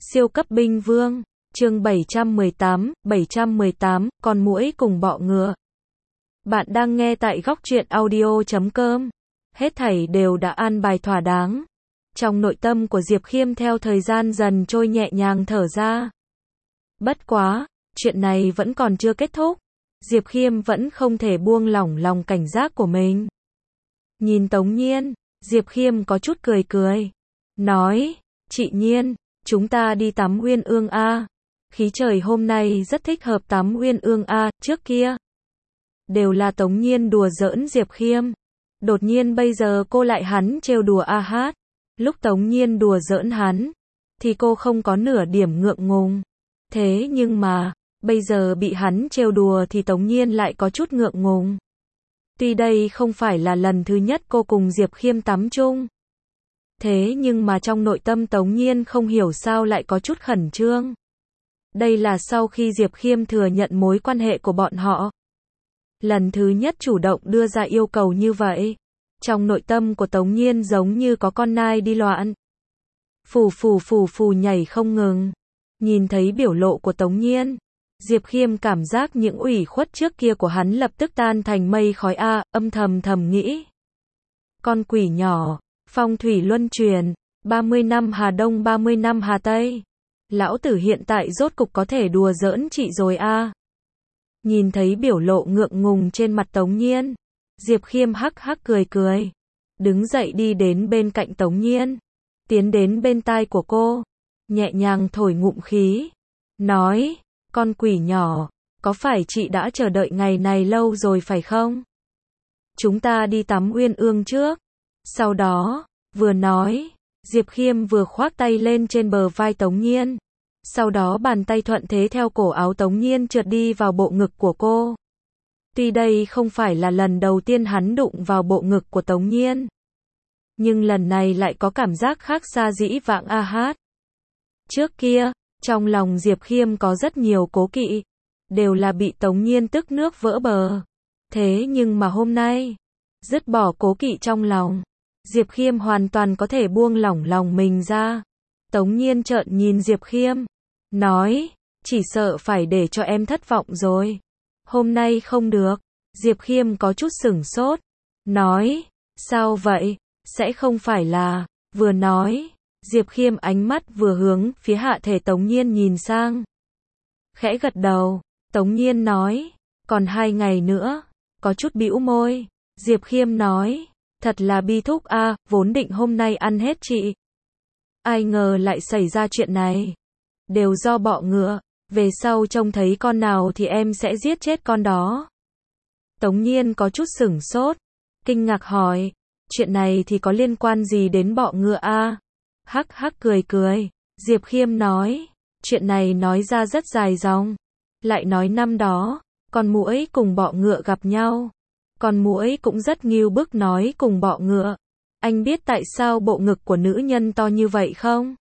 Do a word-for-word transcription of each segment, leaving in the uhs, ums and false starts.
Siêu cấp binh vương, chương bảy trăm mười tám, bảy trăm mười tám, con muỗi cùng bọ ngựa. Bạn đang nghe tại góc truyện audio chấm com. Hết thảy đều đã an bài thỏa đáng. Trong nội tâm của Diệp Khiêm theo thời gian dần trôi nhẹ nhàng thở ra. Bất quá, chuyện này vẫn còn chưa kết thúc. Diệp Khiêm vẫn không thể buông lỏng lòng cảnh giác của mình. Nhìn Tống Nhiên, Diệp Khiêm có chút cười cười. Nói, chị Nhiên, chúng ta đi tắm Uyên Ương a. Khí trời hôm nay rất thích hợp tắm Uyên Ương a, trước kia. Đều là Tống Nhiên đùa giỡn Diệp Khiêm. Đột nhiên bây giờ cô lại hắn trêu đùa a hát. Lúc Tống Nhiên đùa giỡn hắn, thì cô không có nửa điểm ngượng ngùng. Thế nhưng mà, bây giờ bị hắn trêu đùa thì Tống Nhiên lại có chút ngượng ngùng. Tuy đây không phải là lần thứ nhất cô cùng Diệp Khiêm tắm chung. Thế nhưng mà trong nội tâm Tống Nhiên không hiểu sao lại có chút khẩn trương. Đây là sau khi Diệp Khiêm thừa nhận mối quan hệ của bọn họ. Lần thứ nhất chủ động đưa ra yêu cầu như vậy. Trong nội tâm của Tống Nhiên giống như có con nai đi loạn. Phù phù phù phù nhảy không ngừng. Nhìn thấy biểu lộ của Tống Nhiên, Diệp Khiêm cảm giác những ủy khuất trước kia của hắn lập tức tan thành mây khói a, âm thầm thầm nghĩ. Con quỷ nhỏ, phong thủy luân truyền, ba mươi năm Hà Đông ba mươi năm Hà Tây. Lão tử hiện tại rốt cục có thể đùa giỡn chị rồi a. Nhìn thấy biểu lộ ngượng ngùng trên mặt Tống Nhiên, Diệp Khiêm hắc hắc cười cười. Đứng dậy đi đến bên cạnh Tống Nhiên, tiến đến bên tai của cô, nhẹ nhàng thổi ngụm khí. Nói, con quỷ nhỏ, có phải chị đã chờ đợi ngày này lâu rồi phải không? Chúng ta đi tắm Uyên Ương trước. Sau đó, vừa nói, Diệp Khiêm vừa khoác tay lên trên bờ vai Tống Nhiên. Sau đó bàn tay thuận thế theo cổ áo Tống Nhiên trượt đi vào bộ ngực của cô. Tuy đây không phải là lần đầu tiên hắn đụng vào bộ ngực của Tống Nhiên, nhưng lần này lại có cảm giác khác xa dĩ vãng a hát. Trước kia, trong lòng Diệp Khiêm có rất nhiều cố kỵ, đều là bị Tống Nhiên tức nước vỡ bờ. Thế nhưng mà hôm nay, dứt bỏ cố kỵ trong lòng, Diệp Khiêm hoàn toàn có thể buông lỏng lòng mình ra. Tống Nhiên trợn nhìn Diệp Khiêm, nói, chỉ sợ phải để cho em thất vọng rồi. Hôm nay không được. Diệp Khiêm có chút sửng sốt, nói, sao vậy, sẽ không phải là, vừa nói, Diệp Khiêm ánh mắt vừa hướng phía hạ thể Tống Nhiên nhìn sang. Khẽ gật đầu, Tống Nhiên nói, còn hai ngày nữa, có chút bĩu môi. Diệp Khiêm nói, thật là bi thúc a, vốn định hôm nay ăn hết chị. Ai ngờ lại xảy ra chuyện này. Đều do bọ ngựa, về sau trông thấy con nào thì em sẽ giết chết con đó. Tống Nhiên có chút sửng sốt, kinh ngạc hỏi, chuyện này thì có liên quan gì đến bọ ngựa a? Hắc hắc cười cười, Diệp Khiêm nói, chuyện này nói ra rất dài dòng. Lại nói năm đó, con muỗi cùng bọ ngựa gặp nhau. Con muỗi cũng rất ngưu bức nói cùng bọ ngựa, anh biết tại sao bộ ngực của nữ nhân to như vậy không?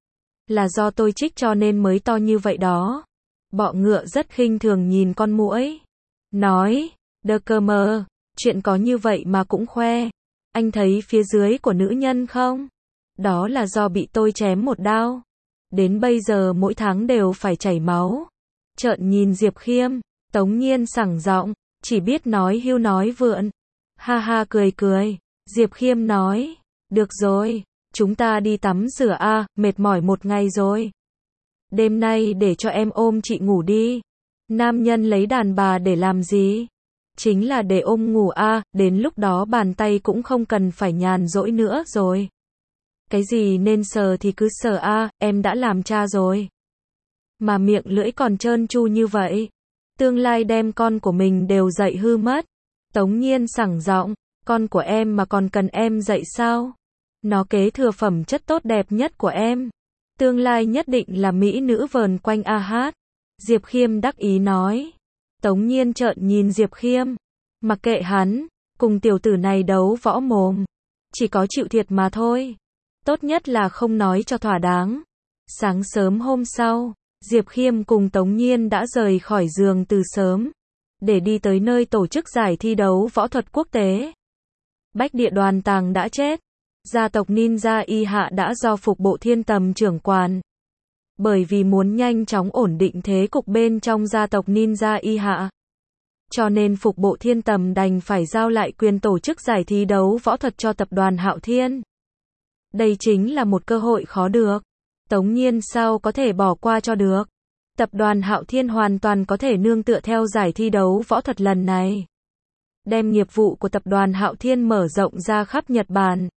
Là do tôi trích cho nên mới to như vậy đó. Bọ ngựa rất khinh thường nhìn con muỗi, nói, đơ cơ mờ, chuyện có như vậy mà cũng khoe. Anh thấy phía dưới của nữ nhân không? Đó là do bị tôi chém một đao. Đến bây giờ mỗi tháng đều phải chảy máu. Trợn nhìn Diệp Khiêm, Tống Nhiên sảng giọng, chỉ biết nói hưu nói vượn. Ha ha cười cười, Diệp Khiêm nói, được rồi, chúng ta đi tắm rửa a, mệt mỏi một ngày rồi. Đêm nay để cho em ôm chị ngủ đi. Nam nhân lấy đàn bà để làm gì? Chính là để ôm ngủ a, đến lúc đó bàn tay cũng không cần phải nhàn rỗi nữa rồi. Cái gì nên sờ thì cứ sờ a, em đã làm cha rồi. Mà miệng lưỡi còn trơn tru như vậy. Tương lai đem con của mình đều dạy hư mất. Tống Nhiên sảng giọng, con của em mà còn cần em dạy sao? Nó kế thừa phẩm chất tốt đẹp nhất của em. Tương lai nhất định là mỹ nữ vờn quanh a hát. Diệp Khiêm đắc ý nói. Tống Nhiên trợn nhìn Diệp Khiêm. Mặc kệ hắn, cùng tiểu tử này đấu võ mồm. Chỉ có chịu thiệt mà thôi. Tốt nhất là không nói cho thỏa đáng. Sáng sớm hôm sau, Diệp Khiêm cùng Tống Nhiên đã rời khỏi giường từ sớm, để đi tới nơi tổ chức giải thi đấu võ thuật quốc tế. Bách Địa Đoàn Tàng đã chết. Gia tộc Ninja Y Hạ đã do Phục Bộ Thiên Tầm trưởng quản. Bởi vì muốn nhanh chóng ổn định thế cục bên trong gia tộc Ninja Y Hạ. Cho nên Phục Bộ Thiên Tầm đành phải giao lại quyền tổ chức giải thi đấu võ thuật cho tập đoàn Hạo Thiên. Đây chính là một cơ hội khó được. Tống Nhiên sao có thể bỏ qua cho được. Tập đoàn Hạo Thiên hoàn toàn có thể nương tựa theo giải thi đấu võ thuật lần này. Đem nghiệp vụ của tập đoàn Hạo Thiên mở rộng ra khắp Nhật Bản.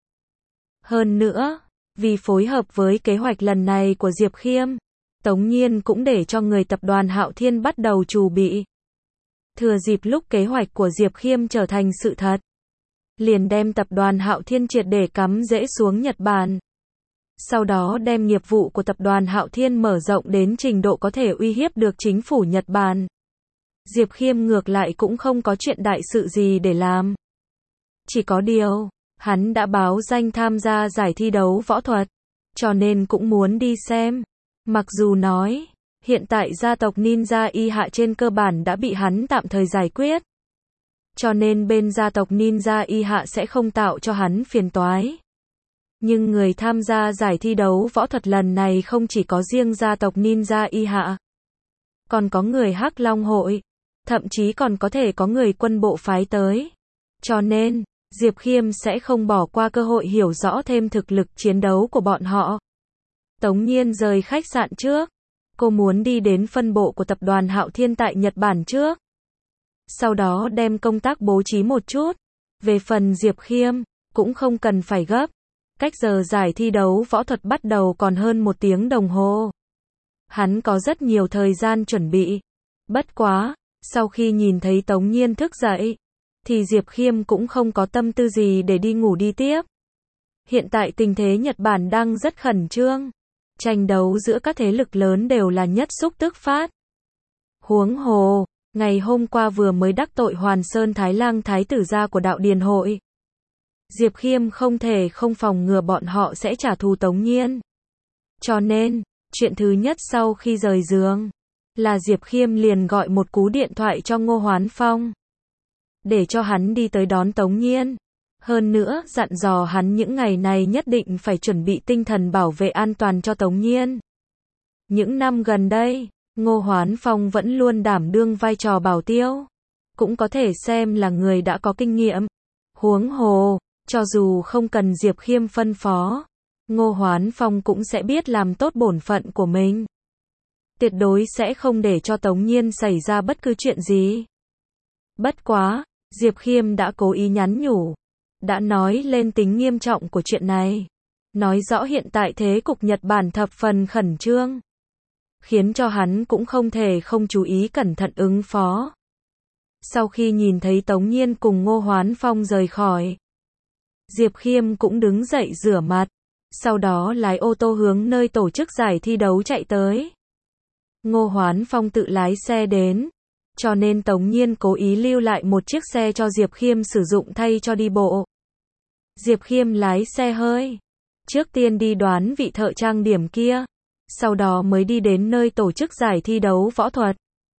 Hơn nữa, vì phối hợp với kế hoạch lần này của Diệp Khiêm, Tống Nhiên cũng để cho người tập đoàn Hạo Thiên bắt đầu chuẩn bị. Thừa dịp lúc kế hoạch của Diệp Khiêm trở thành sự thật, liền đem tập đoàn Hạo Thiên triệt để cắm rễ xuống Nhật Bản. Sau đó đem nghiệp vụ của tập đoàn Hạo Thiên mở rộng đến trình độ có thể uy hiếp được chính phủ Nhật Bản. Diệp Khiêm ngược lại cũng không có chuyện đại sự gì để làm. Chỉ có điều, hắn đã báo danh tham gia giải thi đấu võ thuật, cho nên cũng muốn đi xem. Mặc dù nói, hiện tại gia tộc Ninja Y Hạ trên cơ bản đã bị hắn tạm thời giải quyết. Cho nên bên gia tộc Ninja Y Hạ sẽ không tạo cho hắn phiền toái. Nhưng người tham gia giải thi đấu võ thuật lần này không chỉ có riêng gia tộc Ninja Y Hạ. Còn có người Hắc Long hội. Thậm chí còn có thể có người quân bộ phái tới. Cho nên, Diệp Khiêm sẽ không bỏ qua cơ hội hiểu rõ thêm thực lực chiến đấu của bọn họ. Tống Nhiên rời khách sạn trước. Cô muốn đi đến phân bộ của tập đoàn Hạo Thiên tại Nhật Bản trước. Sau đó đem công tác bố trí một chút. Về phần Diệp Khiêm, cũng không cần phải gấp. Cách giờ giải thi đấu võ thuật bắt đầu còn hơn một tiếng đồng hồ. Hắn có rất nhiều thời gian chuẩn bị. Bất quá, sau khi nhìn thấy Tống Nhiên thức dậy, thì Diệp Khiêm cũng không có tâm tư gì để đi ngủ đi tiếp. Hiện tại tình thế Nhật Bản đang rất khẩn trương. Tranh đấu giữa các thế lực lớn đều là nhất xúc tức phát. Huống hồ, ngày hôm qua vừa mới đắc tội Hoàn Sơn Thái Lang Thái tử gia của đạo Điền hội. Diệp Khiêm không thể không phòng ngừa bọn họ sẽ trả thù Tống Nhiên. Cho nên, chuyện thứ nhất sau khi rời giường, là Diệp Khiêm liền gọi một cú điện thoại cho Ngô Hoán Phong. Để cho hắn đi tới đón Tống Nhiên. Hơn nữa, dặn dò hắn những ngày này nhất định phải chuẩn bị tinh thần bảo vệ an toàn cho Tống Nhiên. Những năm gần đây, Ngô Hoán Phong vẫn luôn đảm đương vai trò bảo tiêu. Cũng có thể xem là người đã có kinh nghiệm. Huống hồ, cho dù không cần Diệp Khiêm phân phó, Ngô Hoán Phong cũng sẽ biết làm tốt bổn phận của mình. Tuyệt đối sẽ không để cho Tống Nhiên xảy ra bất cứ chuyện gì. Bất quá, Diệp Khiêm đã cố ý nhắn nhủ. Đã nói lên tính nghiêm trọng của chuyện này. Nói rõ hiện tại thế cục Nhật Bản thập phần khẩn trương. Khiến cho hắn cũng không thể không chú ý cẩn thận ứng phó. Sau khi nhìn thấy Tống Nhiên cùng Ngô Hoán Phong rời khỏi, Diệp Khiêm cũng đứng dậy rửa mặt. Sau đó lái ô tô hướng nơi tổ chức giải thi đấu chạy tới. Ngô Hoán Phong tự lái xe đến. Cho nên Tống Nhiên cố ý lưu lại một chiếc xe cho Diệp Khiêm sử dụng thay cho đi bộ. Diệp Khiêm lái xe hơi. Trước tiên đi đoán vị thợ trang điểm kia. Sau đó mới đi đến nơi tổ chức giải thi đấu võ thuật.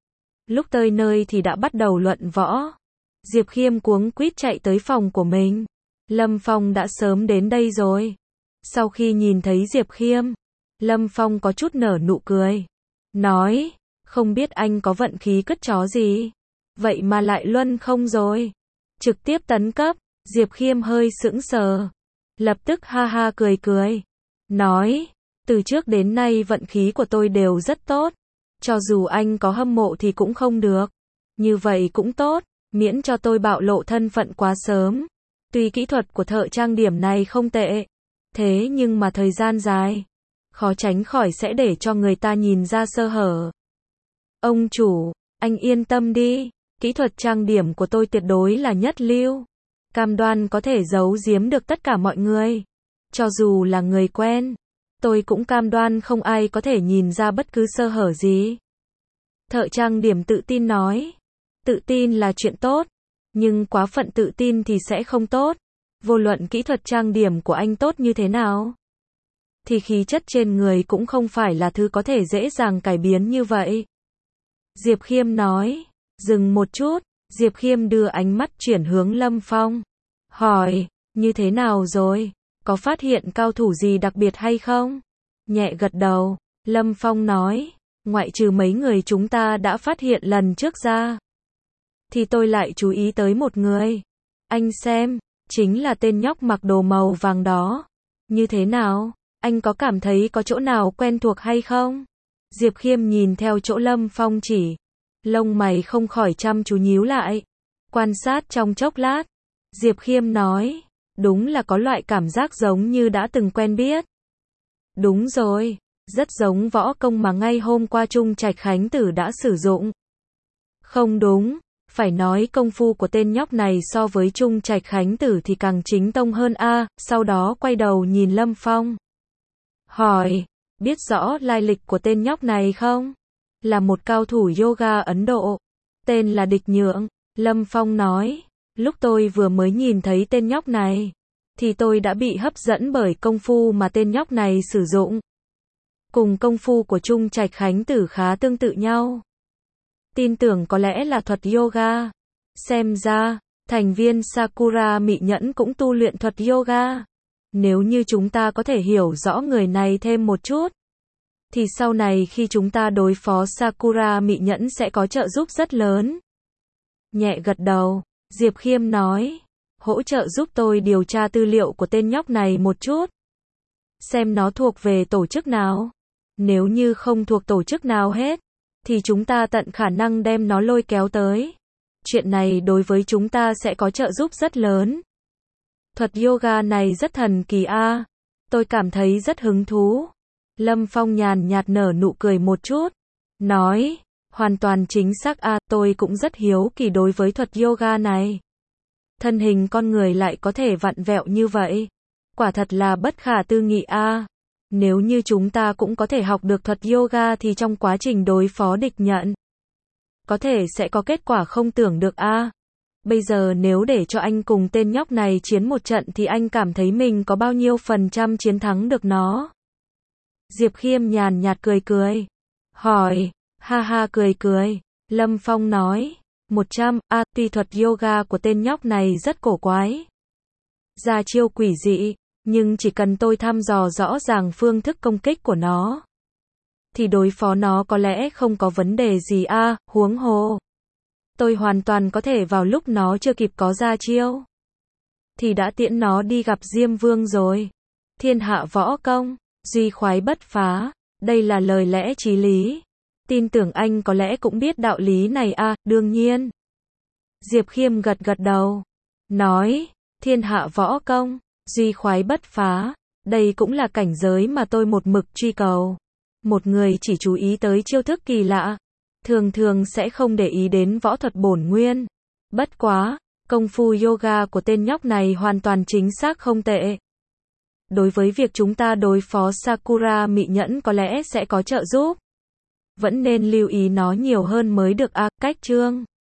Lúc tới nơi thì đã bắt đầu luận võ. Diệp Khiêm cuống quýt chạy tới phòng của mình. Lâm Phong đã sớm đến đây rồi. Sau khi nhìn thấy Diệp Khiêm, Lâm Phong có chút nở nụ cười. Nói, không biết anh có vận khí cất chó gì. Vậy mà lại luân không rồi. Trực tiếp tấn cấp. Diệp Khiêm hơi sững sờ. Lập tức ha ha cười cười. Nói, từ trước đến nay vận khí của tôi đều rất tốt. Cho dù anh có hâm mộ thì cũng không được. Như vậy cũng tốt, miễn cho tôi bạo lộ thân phận quá sớm. Tuy kỹ thuật của thợ trang điểm này không tệ. Thế nhưng mà thời gian dài, khó tránh khỏi sẽ để cho người ta nhìn ra sơ hở. Ông chủ, anh yên tâm đi. Kỹ thuật trang điểm của tôi tuyệt đối là nhất lưu. Cam đoan có thể giấu giếm được tất cả mọi người. Cho dù là người quen, tôi cũng cam đoan không ai có thể nhìn ra bất cứ sơ hở gì. Thợ trang điểm tự tin nói. Tự tin là chuyện tốt, nhưng quá phận tự tin thì sẽ không tốt. Vô luận kỹ thuật trang điểm của anh tốt như thế nào, thì khí chất trên người cũng không phải là thứ có thể dễ dàng cải biến như vậy. Diệp Khiêm nói. Dừng một chút, Diệp Khiêm đưa ánh mắt chuyển hướng Lâm Phong. Hỏi, như thế nào rồi? Có phát hiện cao thủ gì đặc biệt hay không? Nhẹ gật đầu, Lâm Phong nói, ngoại trừ mấy người chúng ta đã phát hiện lần trước ra, thì tôi lại chú ý tới một người. Anh xem, chính là tên nhóc mặc đồ màu vàng đó. Như thế nào? Anh có cảm thấy có chỗ nào quen thuộc hay không? Diệp Khiêm nhìn theo chỗ Lâm Phong chỉ. Lông mày không khỏi chăm chú nhíu lại. Quan sát trong chốc lát. Diệp Khiêm nói, đúng là có loại cảm giác giống như đã từng quen biết. Đúng rồi, rất giống võ công mà ngay hôm qua Trung Trạch Khánh Tử đã sử dụng. Không đúng, phải nói công phu của tên nhóc này so với Trung Trạch Khánh Tử thì càng chính tông hơn a. Sau đó quay đầu nhìn Lâm Phong. Hỏi, biết rõ lai lịch của tên nhóc này không? Là một cao thủ yoga Ấn Độ. Tên là Địch Nhượng. Lâm Phong nói, lúc tôi vừa mới nhìn thấy tên nhóc này, thì tôi đã bị hấp dẫn bởi công phu mà tên nhóc này sử dụng. Cùng công phu của Trung Trạch Khánh Tử khá tương tự nhau. Tin tưởng có lẽ là thuật yoga. Xem ra, thành viên Sakura Mị Nhẫn cũng tu luyện thuật yoga. Nếu như chúng ta có thể hiểu rõ người này thêm một chút, thì sau này khi chúng ta đối phó Sakura Mị Nhẫn sẽ có trợ giúp rất lớn. Nhẹ gật đầu, Diệp Khiêm nói, hỗ trợ giúp tôi điều tra tư liệu của tên nhóc này một chút. Xem nó thuộc về tổ chức nào. Nếu như không thuộc tổ chức nào hết, thì chúng ta tận khả năng đem nó lôi kéo tới. Chuyện này đối với chúng ta sẽ có trợ giúp rất lớn. Thuật yoga này rất thần kỳ a. Tôi cảm thấy rất hứng thú. Lâm Phong nhàn nhạt nở nụ cười một chút. Nói, hoàn toàn chính xác a, tôi cũng rất hiếu kỳ đối với thuật yoga này. Thân hình con người lại có thể vặn vẹo như vậy. Quả thật là bất khả tư nghị a. Nếu như chúng ta cũng có thể học được thuật yoga thì trong quá trình đối phó địch nhận, có thể sẽ có kết quả không tưởng được a. Bây giờ nếu để cho anh cùng tên nhóc này chiến một trận thì anh cảm thấy mình có bao nhiêu phần trăm chiến thắng được nó? Diệp Khiêm nhàn nhạt cười cười. Hỏi, ha ha cười cười. Lâm Phong nói, một trăm, a, tuy thuật yoga của tên nhóc này rất cổ quái, ra chiêu quỷ dị, nhưng chỉ cần tôi thăm dò rõ ràng phương thức công kích của nó, thì đối phó nó có lẽ không có vấn đề gì a, huống hồ. Tôi hoàn toàn có thể vào lúc nó chưa kịp có ra chiêu, thì đã tiễn nó đi gặp Diêm Vương rồi. Thiên hạ võ công, duy khoái bất phá, đây là lời lẽ chí lý. Tin tưởng anh có lẽ cũng biết đạo lý này a, đương nhiên. Diệp Khiêm gật gật đầu, nói, thiên hạ võ công, duy khoái bất phá, đây cũng là cảnh giới mà tôi một mực truy cầu. Một người chỉ chú ý tới chiêu thức kỳ lạ, thường thường sẽ không để ý đến võ thuật bổn nguyên. Bất quá, công phu yoga của tên nhóc này hoàn toàn chính xác không tệ. Đối với việc chúng ta đối phó Sakura Mị Nhẫn có lẽ sẽ có trợ giúp. Vẫn nên lưu ý nó nhiều hơn mới được a. Cách chương